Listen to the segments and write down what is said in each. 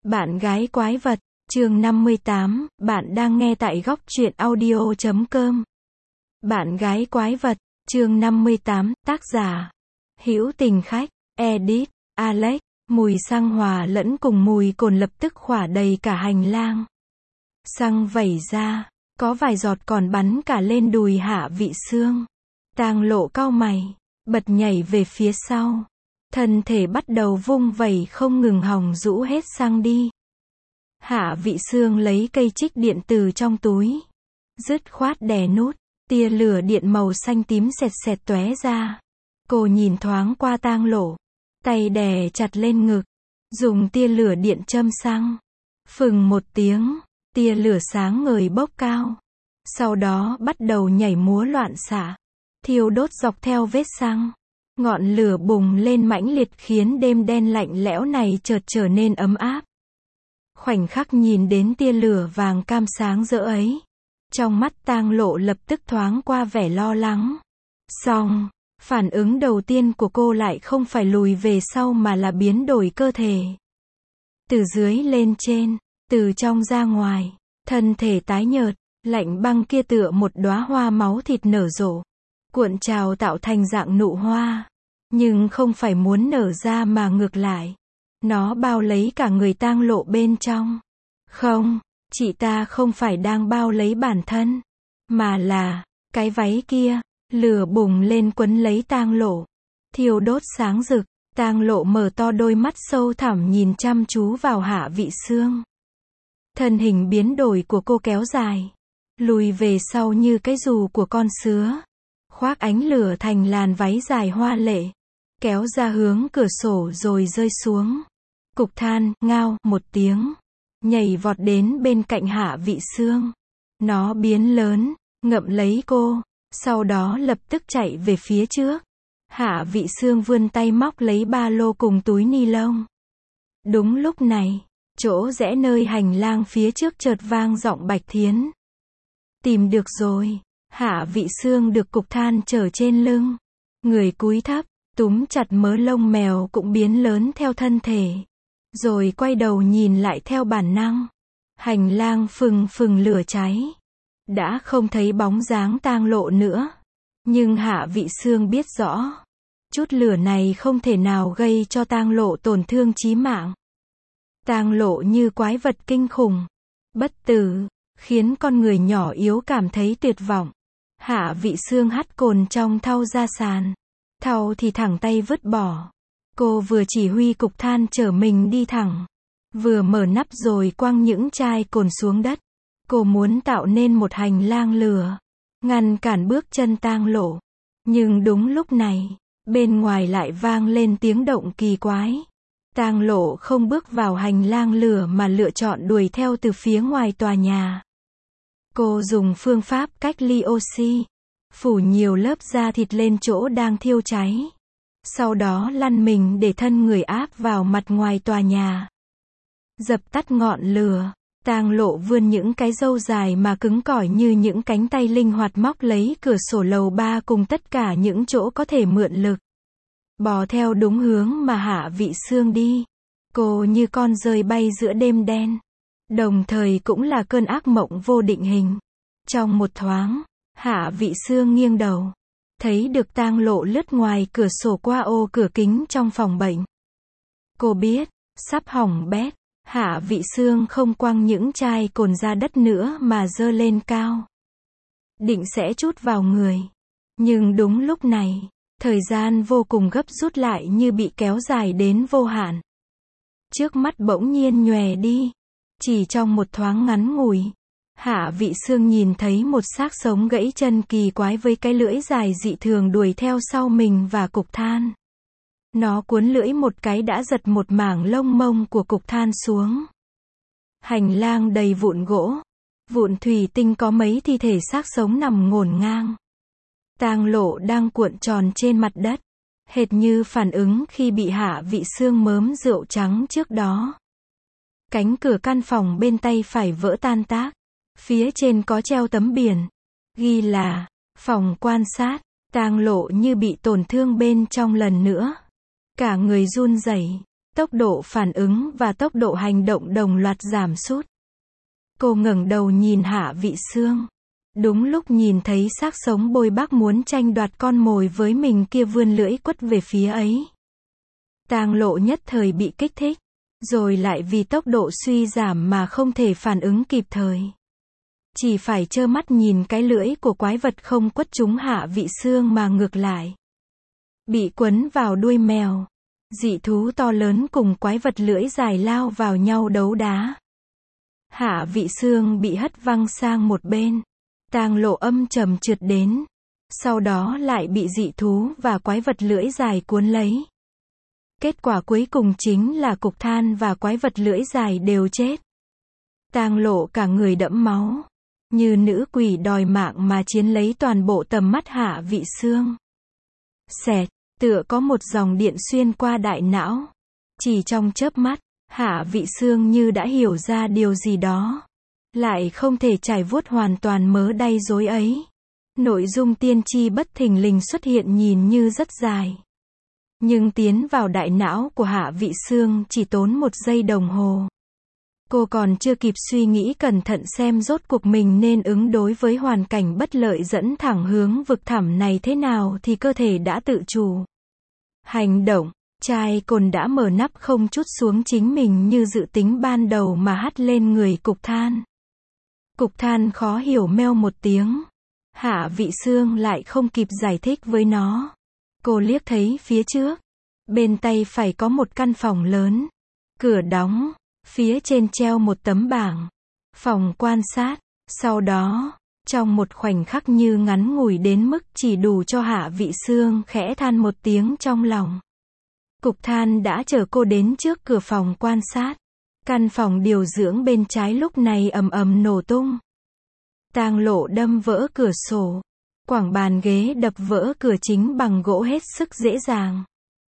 Bạn gái quái vật, chương 58, bạn đang nghe tại góc truyện audio.com. Bạn gái quái vật, chương 58, tác giả Hữu Tình Khách, edit, Alex. Mùi xăng hòa lẫn cùng mùi cồn lập tức khỏa đầy cả hành lang. Xăng vẩy ra, có vài giọt còn bắn cả lên đùi Hạ Vị Xương. Tang Lộ cau mày, bật nhảy về phía sau. Thân thể bắt đầu vung vẩy không ngừng hòng rũ hết xăng đi. Hạ Vị Xương lấy cây trích điện từ trong túi. Dứt khoát đè nút, tia lửa điện màu xanh tím xẹt xẹt tóe ra. Cô nhìn thoáng qua Tang Lộ, tay đè chặt lên ngực, dùng tia lửa điện châm xăng. Phừng một tiếng, tia lửa sáng ngời bốc cao. Sau đó bắt đầu nhảy múa loạn xạ, thiêu đốt dọc theo vết xăng. Ngọn lửa bùng lên mãnh liệt khiến đêm đen lạnh lẽo này chợt trở nên ấm áp. Khoảnh khắc nhìn đến tia lửa vàng cam sáng rỡ ấy, trong mắt Tang Lộ lập tức thoáng qua vẻ lo lắng. Song, phản ứng đầu tiên của cô lại không phải lùi về sau mà là biến đổi cơ thể. Từ dưới lên trên, từ trong ra ngoài, thân thể tái nhợt, lạnh băng kia tựa một đóa hoa máu thịt nở rộ, cuộn trào tạo thành dạng nụ hoa, nhưng không phải muốn nở ra mà ngược lại, nó bao lấy cả người Tang Lộ bên trong. Không, chị ta không phải đang bao lấy bản thân, mà là cái váy kia. Lửa bùng lên quấn lấy Tang Lộ, thiêu đốt sáng rực. Tang Lộ mở to đôi mắt sâu thẳm nhìn chăm chú vào Hạ Vị Xương. Thân hình biến đổi của cô kéo dài, lùi về sau như cái dù của con sứa, khoác ánh lửa thành làn váy dài hoa lệ, kéo ra hướng cửa sổ rồi rơi xuống. Cục than, ngao, một tiếng, nhảy vọt đến bên cạnh Hạ Vị Xương. Nó biến lớn, ngậm lấy cô, sau đó lập tức chạy về phía trước. Hạ Vị Xương vươn tay móc lấy ba lô cùng túi ni lông. Đúng lúc này, chỗ rẽ nơi hành lang phía trước chợt vang giọng Bạch Thiến. Tìm được rồi. Hạ Vị Xương được cục than chở trên lưng, người cúi thấp, túm chặt mớ lông mèo cũng biến lớn theo thân thể, rồi quay đầu nhìn lại theo bản năng. Hành lang phừng phừng lửa cháy, đã không thấy bóng dáng Tang Lộ nữa. Nhưng Hạ Vị Xương biết rõ, chút lửa này không thể nào gây cho Tang Lộ tổn thương chí mạng. Tang Lộ như quái vật kinh khủng, bất tử, khiến con người nhỏ yếu cảm thấy tuyệt vọng. Hạ Vị Xương hắt cồn trong thau ra sàn, thau thì thẳng tay vứt bỏ. Cô vừa chỉ huy cục than chở mình đi thẳng, vừa mở nắp rồi quăng những chai cồn xuống đất. Cô muốn tạo nên một hành lang lửa, ngăn cản bước chân Tang Lộ. Nhưng đúng lúc này, bên ngoài lại vang lên tiếng động kỳ quái. Tang Lộ không bước vào hành lang lửa mà lựa chọn đuổi theo từ phía ngoài tòa nhà. Cô dùng phương pháp cách ly oxy, phủ nhiều lớp da thịt lên chỗ đang thiêu cháy. Sau đó lăn mình để thân người áp vào mặt ngoài tòa nhà. Dập tắt ngọn lửa, Tang Lộ vươn những cái râu dài mà cứng cỏi như những cánh tay linh hoạt móc lấy cửa sổ lầu 3 cùng tất cả những chỗ có thể mượn lực. Bò theo đúng hướng mà Hạ Vị Xương đi. Cô như con dơi bay giữa đêm đen, đồng thời cũng là cơn ác mộng vô định hình. Trong một thoáng, Hạ Vị Xương nghiêng đầu, thấy được Tang Lộ lướt ngoài cửa sổ qua ô cửa kính trong phòng bệnh. Cô biết, sắp hỏng bét. Hạ Vị Xương không quăng những chai cồn ra đất nữa mà giơ lên cao, định sẽ trút vào người. Nhưng đúng lúc này, thời gian vô cùng gấp rút lại như bị kéo dài đến vô hạn. Trước mắt bỗng nhiên nhòe đi. Chỉ trong một thoáng ngắn ngủi, Hạ Vị Xương nhìn thấy một xác sống gãy chân kỳ quái với cái lưỡi dài dị thường đuổi theo sau mình và cục than. Nó cuốn lưỡi một cái đã giật một mảng lông mông của cục than xuống. Hành lang đầy vụn gỗ, vụn thủy tinh, có mấy thi thể xác sống nằm ngổn ngang. Tang Lộ đang cuộn tròn trên mặt đất, hệt như phản ứng khi bị Hạ Vị Xương mớm rượu trắng trước đó. Cánh cửa căn phòng bên tay phải vỡ tan tác. Phía trên có treo tấm biển, ghi là phòng quan sát. Tang Lộ như bị tổn thương bên trong lần nữa. Cả người run rẩy, Tốc độ phản ứng và tốc độ hành động đồng loạt giảm sút. Cô ngẩng đầu nhìn Hạ Vị Xương. Đúng lúc nhìn thấy xác sống bôi bác muốn tranh đoạt con mồi với mình kia vươn lưỡi quất về phía ấy. Tang Lộ nhất thời bị kích thích, rồi lại vì tốc độ suy giảm mà không thể phản ứng kịp thời. Chỉ phải trơ mắt nhìn cái lưỡi của quái vật không quất trúng Hạ Vị Xương mà ngược lại. Bị quấn vào đuôi mèo. Dị thú to lớn cùng quái vật lưỡi dài lao vào nhau đấu đá. Hạ Vị Xương bị hất văng sang một bên. Tang Lộ âm trầm trượt đến. Sau đó lại bị dị thú và quái vật lưỡi dài cuốn lấy. Kết quả cuối cùng chính là cục than và quái vật lưỡi dài đều chết. Tang Lộ cả người đẫm máu. Như nữ quỷ đòi mạng mà chiến lấy toàn bộ tầm mắt Hạ Vị Xương. Xẹt, tựa có một dòng điện xuyên qua đại não. Chỉ trong chớp mắt, Hạ Vị Xương như đã hiểu ra điều gì đó. Lại không thể trải vuốt hoàn toàn mớ đay rối ấy. Nội dung tiên tri bất thình lình xuất hiện nhìn như rất dài. Nhưng tiến vào đại não của Hạ Vị Xương chỉ tốn 1 giây đồng hồ. Cô còn chưa kịp suy nghĩ cẩn thận xem rốt cuộc mình nên ứng đối với hoàn cảnh bất lợi dẫn thẳng hướng vực thẳm này thế nào thì cơ thể đã tự chủ. Hành động, chai cồn đã mở nắp không trút xuống chính mình như dự tính ban đầu mà hắt lên người cục than. Cục than khó hiểu meo một tiếng. Hạ Vị Xương lại không kịp giải thích với nó. Cô liếc thấy phía trước. Bên tay phải có một căn phòng lớn. Cửa đóng. Phía trên treo một tấm bảng. Phòng quan sát. Sau đó, trong một khoảnh khắc như ngắn ngủi đến mức chỉ đủ cho Hạ Vị Xương khẽ than một tiếng trong lòng. Cục than đã chở cô đến trước cửa phòng quan sát. Căn phòng điều dưỡng bên trái lúc này ầm ầm nổ tung. Tang Lộ đâm vỡ cửa sổ. Quảng bàn ghế đập vỡ cửa chính bằng gỗ hết sức dễ dàng.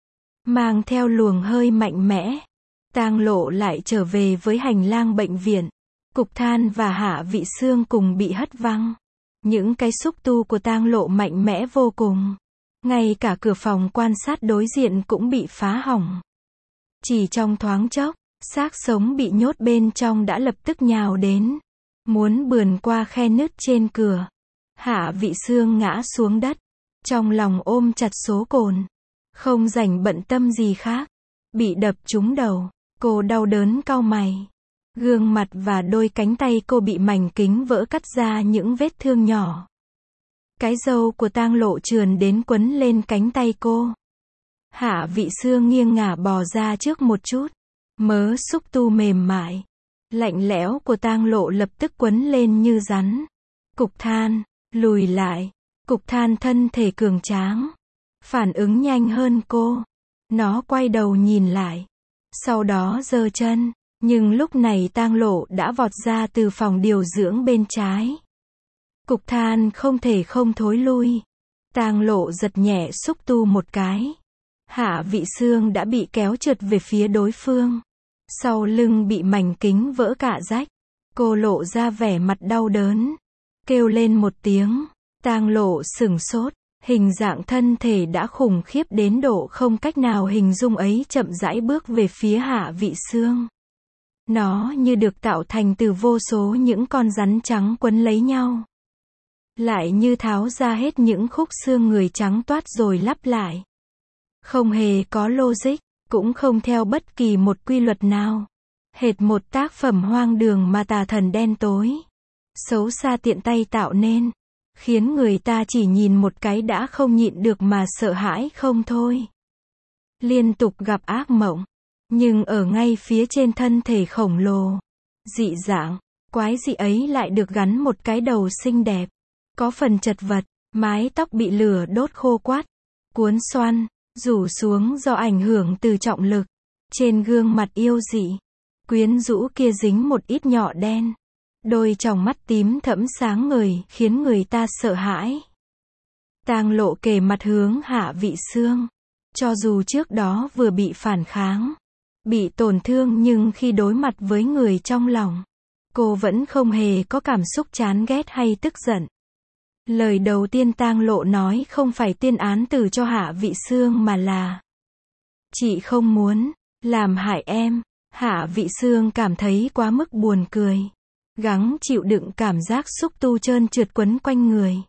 Mang theo luồng hơi mạnh mẽ. Tang Lộ lại trở về với hành lang bệnh viện. Cục than và Hạ Vị Xương cùng bị hất văng. Những cái xúc tu của Tang Lộ mạnh mẽ vô cùng. Ngay cả cửa phòng quan sát đối diện cũng bị phá hỏng. Chỉ trong thoáng chốc, xác sống bị nhốt bên trong đã lập tức nhào đến. Muốn bườn qua khe nứt trên cửa. Hạ Vị Xương ngã xuống đất. Trong lòng ôm chặt số cồn. Không rảnh bận tâm gì khác. Bị đập trúng đầu. Cô đau đớn cau mày. Gương mặt và đôi cánh tay cô bị mảnh kính vỡ cắt ra những vết thương nhỏ. Cái râu của Tang Lộ trườn đến quấn lên cánh tay cô. Hạ Vị Xương nghiêng ngả bò ra trước một chút. Mớ xúc tu mềm mại, lạnh lẽo của Tang Lộ lập tức quấn lên như rắn. Cục than, lùi lại. Cục than thân thể cường tráng. Phản ứng nhanh hơn cô. Nó quay đầu nhìn lại. Sau đó giơ chân. Nhưng lúc này Tang Lộ đã vọt ra từ phòng điều dưỡng bên trái. Cục than không thể không thối lui. Tang Lộ giật nhẹ xúc tu một cái. Hạ Vị Xương đã bị kéo trượt về phía đối phương. Sau lưng bị mảnh kính vỡ cả rách. Cô lộ ra vẻ mặt đau đớn. Kêu lên một tiếng. Tang Lộ sửng sốt. Hình dạng thân thể đã khủng khiếp đến độ không cách nào hình dung ấy chậm rãi bước về phía Hạ Vị Xương. Nó như được tạo thành từ vô số những con rắn trắng quấn lấy nhau. Lại như tháo ra hết những khúc xương người trắng toát rồi lắp lại. Không hề có logic, cũng không theo bất kỳ một quy luật nào. Hệt một tác phẩm hoang đường mà tà thần đen tối, xấu xa tiện tay tạo nên. Khiến người ta chỉ nhìn một cái đã không nhịn được mà sợ hãi không thôi. Liên tục gặp ác mộng. Nhưng ở ngay phía trên thân thể khổng lồ, dị dạng, quái dị ấy lại được gắn một cái đầu xinh đẹp. Có phần chật vật, mái tóc bị lửa đốt khô quắt, cuốn xoăn, rủ xuống do ảnh hưởng từ trọng lực. Trên gương mặt yêu dị, quyến rũ kia dính một ít nhọ đen. Đôi tròng mắt tím thẫm sáng ngời khiến người ta sợ hãi. Tang Lộ kề mặt hướng Hạ Vị Xương. Cho dù trước đó vừa bị phản kháng, bị tổn thương nhưng khi đối mặt với người trong lòng, cô vẫn không hề có cảm xúc chán ghét hay tức giận. Lời đầu tiên Tang Lộ nói không phải tuyên án tử cho Hạ Vị Xương mà là: chị không muốn làm hại em. Hạ Vị Xương cảm thấy quá mức buồn cười. Gắng chịu đựng cảm giác xúc tu trơn trượt quấn quanh người.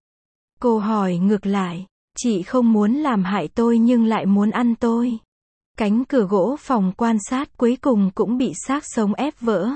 Cô hỏi ngược lại, chị không muốn làm hại tôi nhưng lại muốn ăn tôi. Cánh cửa gỗ phòng quan sát cuối cùng cũng bị xác sống ép vỡ.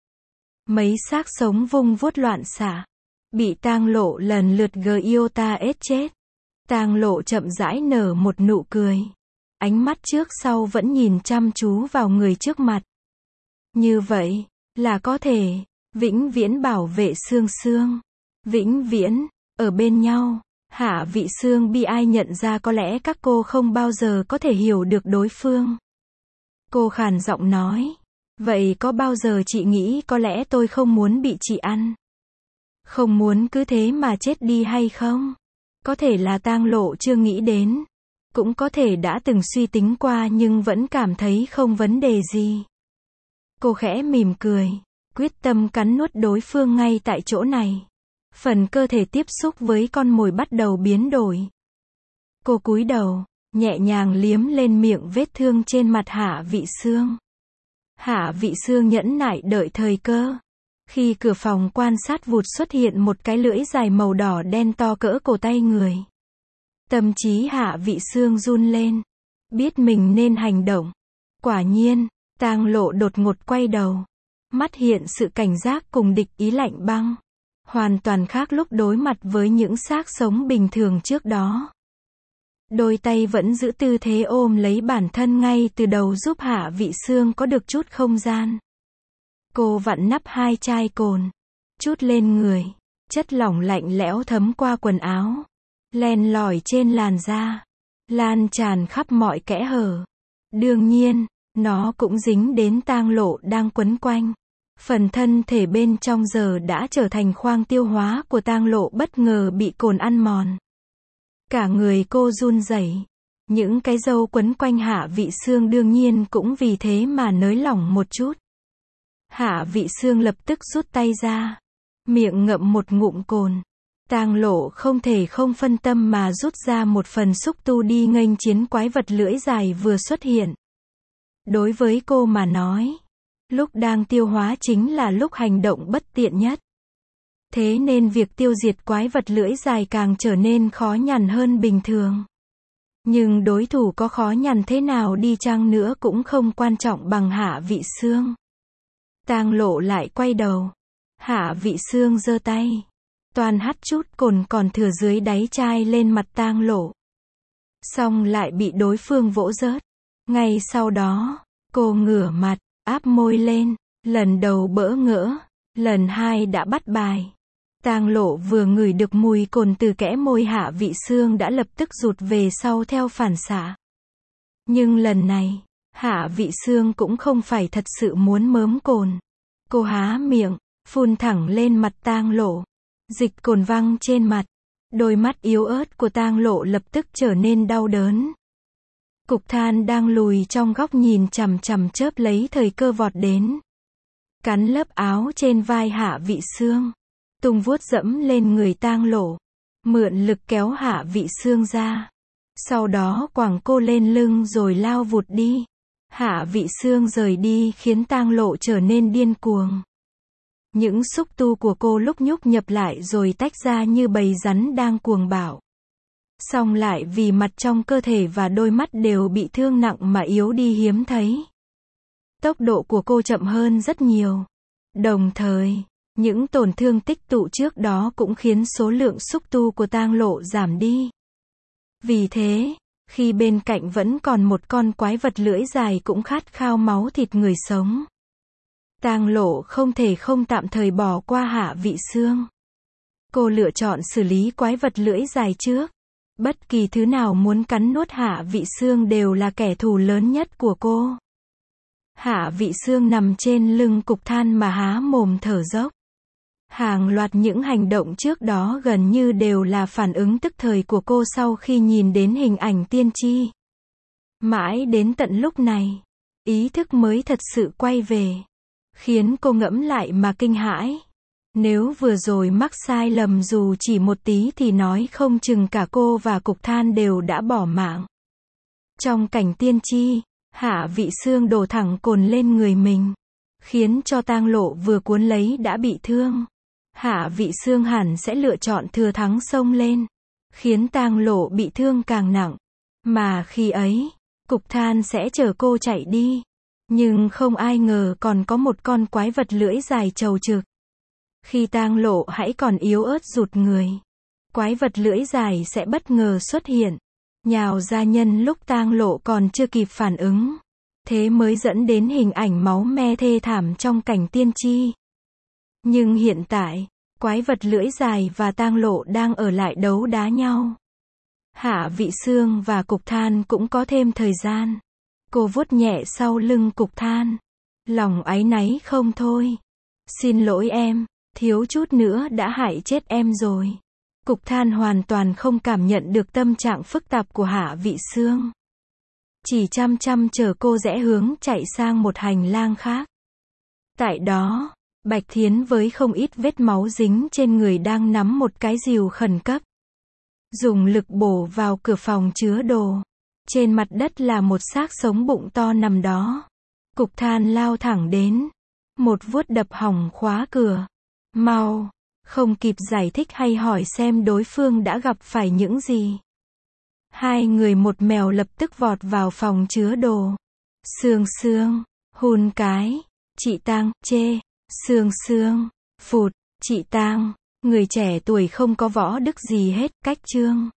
Mấy xác sống vung vuốt loạn xạ. Bị Tang Lộ lần lượt Gyota ết chết. Tang Lộ chậm rãi nở một nụ cười. Ánh mắt trước sau vẫn nhìn chăm chú vào người trước mặt. Như vậy, là có thể, vĩnh viễn bảo vệ Sương Sương. Vĩnh viễn, ở bên nhau. Hạ Vị Xương bi ai nhận ra có lẽ các cô không bao giờ có thể hiểu được đối phương. Cô khàn giọng nói. Vậy có bao giờ chị nghĩ có lẽ tôi không muốn bị chị ăn? Không muốn cứ thế mà chết đi hay không? Có thể là Tang Lộ chưa nghĩ đến. Cũng có thể đã từng suy tính qua nhưng vẫn cảm thấy không vấn đề gì. Cô khẽ mỉm cười, quyết tâm cắn nuốt đối phương ngay tại chỗ này. Phần cơ thể tiếp xúc với con mồi bắt đầu biến đổi. Cô cúi đầu, nhẹ nhàng liếm lên miệng vết thương trên mặt Hạ Vị Xương. Hạ Vị Xương nhẫn nại đợi thời cơ. Khi cửa phòng quan sát vụt xuất hiện một cái lưỡi dài màu đỏ đen to cỡ cổ tay người. Tâm trí Hạ Vị Xương run lên. Biết mình nên hành động. Quả nhiên, Tang Lộ đột ngột quay đầu. Mắt hiện sự cảnh giác cùng địch ý lạnh băng. Hoàn toàn khác lúc đối mặt với những xác sống bình thường trước đó. Đôi tay vẫn giữ tư thế ôm lấy bản thân ngay từ đầu giúp Hạ Vị Xương có được chút không gian. Cô vặn nắp hai chai cồn. Chút lên người. Chất lỏng lạnh lẽo thấm qua quần áo. Len lỏi trên làn da. Lan tràn khắp mọi kẽ hở. Đương nhiên, nó cũng dính đến Tang Lộ đang quấn quanh. Phần thân thể bên trong giờ đã trở thành khoang tiêu hóa của Tang Lộ bất ngờ bị cồn ăn mòn. Cả người cô run rẩy. Những cái râu quấn quanh Hạ Vị Xương đương nhiên cũng vì thế mà nới lỏng một chút. Hạ Vị Xương lập tức rút tay ra. Miệng ngậm một ngụm cồn. Tang Lộ không thể không phân tâm mà rút ra một phần xúc tu đi nghênh chiến quái vật lưỡi dài vừa xuất hiện. Đối với cô mà nói, lúc đang tiêu hóa chính là lúc hành động bất tiện nhất. Thế nên việc tiêu diệt quái vật lưỡi dài càng trở nên khó nhằn hơn bình thường. Nhưng đối thủ có khó nhằn thế nào đi chăng nữa cũng không quan trọng bằng Hạ Vị Xương. Tang Lộ lại quay đầu. Hạ Vị Xương giơ tay. Toàn hắt chút cồn còn thừa dưới đáy chai lên mặt Tang Lộ. Xong lại bị đối phương vỗ rớt. Ngay sau đó, cô ngửa mặt, áp môi lên. Lần đầu bỡ ngỡ, lần hai đã bắt bài. Tang Lộ vừa ngửi được mùi cồn từ kẽ môi Hạ Vị Xương đã lập tức rụt về sau theo phản xạ. Nhưng lần này, Hạ Vị Xương cũng không phải thật sự muốn mớm cồn. Cô há miệng, phun thẳng lên mặt Tang Lộ. Dịch cồn văng trên mặt. Đôi mắt yếu ớt của Tang Lộ lập tức trở nên đau đớn. Cục than đang lùi trong góc nhìn chằm chằm chớp lấy thời cơ vọt đến. Cắn lớp áo trên vai Hạ Vị Xương. Tung vuốt dẫm lên người Tang Lộ. Mượn lực kéo Hạ Vị Xương ra. Sau đó quẳng cô lên lưng rồi lao vụt đi. Hạ Vị Xương rời đi khiến Tang Lộ trở nên điên cuồng. Những xúc tu của cô lúc nhúc nhập lại rồi tách ra như bầy rắn đang cuồng bạo. Song lại vì mặt trong cơ thể và đôi mắt đều bị thương nặng mà yếu đi hiếm thấy. Tốc độ của cô chậm hơn rất nhiều. Đồng thời, những tổn thương tích tụ trước đó cũng khiến số lượng xúc tu của Tang Lộ giảm đi. Vì thế, khi bên cạnh vẫn còn một con quái vật lưỡi dài cũng khát khao máu thịt người sống, Tang Lộ không thể không tạm thời bỏ qua Hạ Vị Xương. Cô lựa chọn xử lý quái vật lưỡi dài trước. Bất kỳ thứ nào muốn cắn nuốt Hạ Vị Xương đều là kẻ thù lớn nhất của cô. Hạ Vị Xương nằm trên lưng cục than mà há mồm thở dốc. Hàng loạt những hành động trước đó gần như đều là phản ứng tức thời của cô sau khi nhìn đến hình ảnh tiên tri. Mãi đến tận lúc này, ý thức mới thật sự quay về, khiến cô ngẫm lại mà kinh hãi. Nếu vừa rồi mắc sai lầm dù chỉ một tí thì nói không chừng cả cô và cục than đều đã bỏ mạng. Trong cảnh tiên tri, Hạ Vị Xương đổ thẳng cồn lên người mình, khiến cho Tang Lộ vừa cuốn lấy đã bị thương. Hạ Vị Xương hẳn sẽ lựa chọn thừa thắng xông lên, khiến Tang Lộ bị thương càng nặng. Mà khi ấy, Cục Than sẽ chở cô chạy đi. Nhưng không ai ngờ còn có một con quái vật lưỡi dài chầu trực. Khi Tang Lộ hãy còn yếu ớt rụt người, quái vật lưỡi dài sẽ bất ngờ xuất hiện, nhào ra nhân lúc Tang Lộ còn chưa kịp phản ứng. Thế mới dẫn đến hình ảnh máu me thê thảm trong cảnh tiên tri. Nhưng hiện tại, quái vật lưỡi dài và Tang Lộ đang ở lại đấu đá nhau. Hạ Vị Xương và Cục Than cũng có thêm thời gian. Cô vuốt nhẹ sau lưng Cục Than, lòng áy náy không thôi. Xin lỗi em, thiếu chút nữa đã hại chết em rồi. Cục Than hoàn toàn không cảm nhận được tâm trạng phức tạp của Hạ Vị Xương. Chỉ chăm chăm chờ cô rẽ hướng chạy sang một hành lang khác. Tại đó, Bạch Thiến với không ít vết máu dính trên người đang nắm một cái rìu khẩn cấp, dùng lực bổ vào cửa phòng chứa đồ. Trên mặt đất là một xác sống bụng to nằm đó. Cục Than lao thẳng đến, một vuốt đập hỏng khóa cửa. Mau! Không kịp giải thích hay hỏi xem đối phương đã gặp phải những gì. Hai người một mèo lập tức vọt vào phòng chứa đồ. Xương xương, hun cái, chị Tang, chê, xương xương, phụt, chị Tang, người trẻ tuổi không có võ đức gì hết, cách chương.